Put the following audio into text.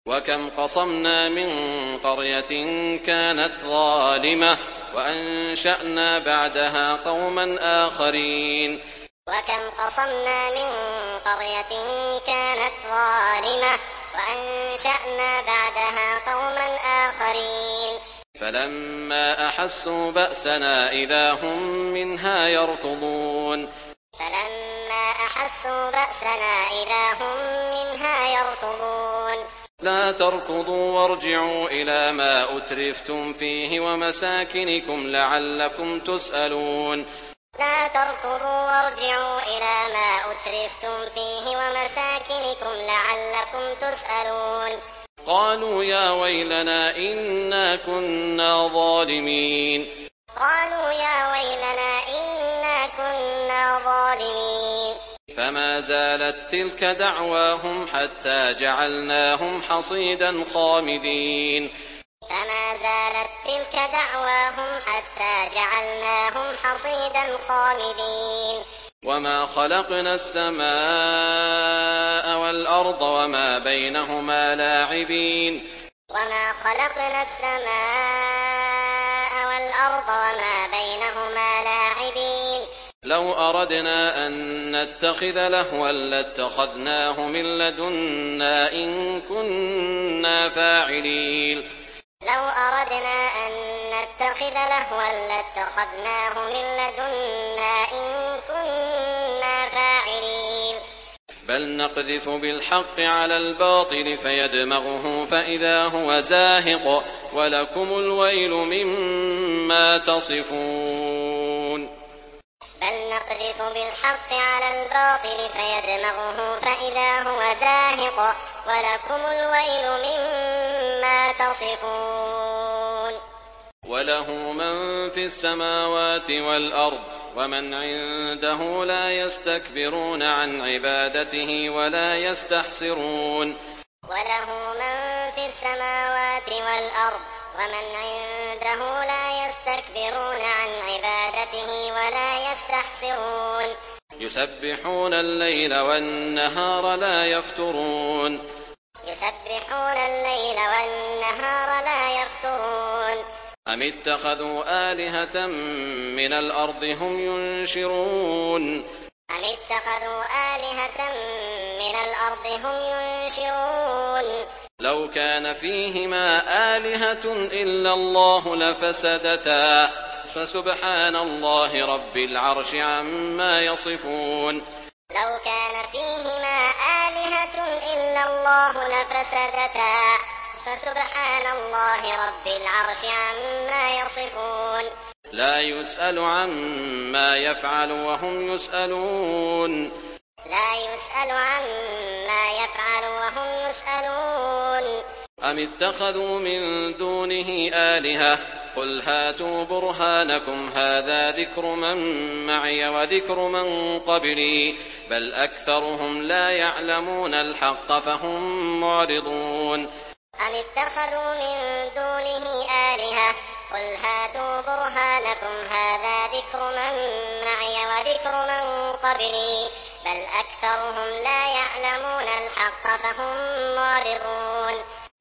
وكم قصمنا من قرية كانت ظالمة وأنشأنا بعدها قوما آخرين. وكم قصمنا من قرية كانت ظالمة وأنشأنا بعدها قوما آخرين. فلما أحسوا بأسنا إذا هم منها يركضون. فلما أحسوا بأسنا إذا هم منها يركضون. لا تركضوا وارجعوا إلى ما أترفتم فيه ومساكنكم لعلكم تسألون. لا تركضوا وارجعوا إلى ما أترفتم فيه ومساكنكم لعلكم تسألون. قالوا يا ويلنا إنا كنا ظالمين. قالوا يا ويلنا إنا كنا ظالمين. فما زالت تلك دعواهم حتى جعلناهم حصيدا خامدين. فما زالت تلك دعواهم حتى جعلناهم حصيدا خامدين. وما خلقنا السماء والأرض وما بينهما لاعبين. وما خلقنا السماء والأرض وما بينهما لاعبين. لو أردنا أن نتخذ لهوا لاتخذناه من لدنا إن كنا فاعلين. لو أردنا أن نتخذ لهوا لاتخذناه من لدنا إن كنا فاعلين. بل نقذف بالحق على الباطل فيدمغه فإذا هو زاهق ولكم الويل مما تصفون. بل نقذف بالحق على الباطل فيدمغه فإذا هو زاهق ولكم الويل مما تصفون. وله من في السماوات والأرض ومن عنده لا يستكبرون عن عبادته ولا يستحسرون. وله من في السماوات والأرض ومن عنده لا يستكبرون عن عبادته ولا يستحسرون. يسبحون الليل والنهار لا يفترون. يسبحون الليل والنهار لا يفترون. أم اتخذوا آلهة من الأرض هم ينشرون. أم اتخذوا آلهة من الأرض هم ينشرون. لو كان فيهما آلهة إلا الله لفسدتا فسبحان الله رب العرش عما يصفون. لو كان فيهما آلهة إلا الله لفسدتا فسبحان الله رب العرش عما يصفون. لا يسأل عما يفعل وهم يسألون. لا يسأل عما يفعل وهم يسألون. أم اتخذوا من دونه آلهة قل هاتوا برهانكم هذا ذكر من معي وذكر من قبلي بل أكثرهم لا يعلمون الحق فهم معرضون. أم اتخذوا من دونه آلهة قل هاتوا برهانكم هذا ذكر من معي وذكر من قبلي بل أكثرهم لا يعلمون الحق فهم معرضون.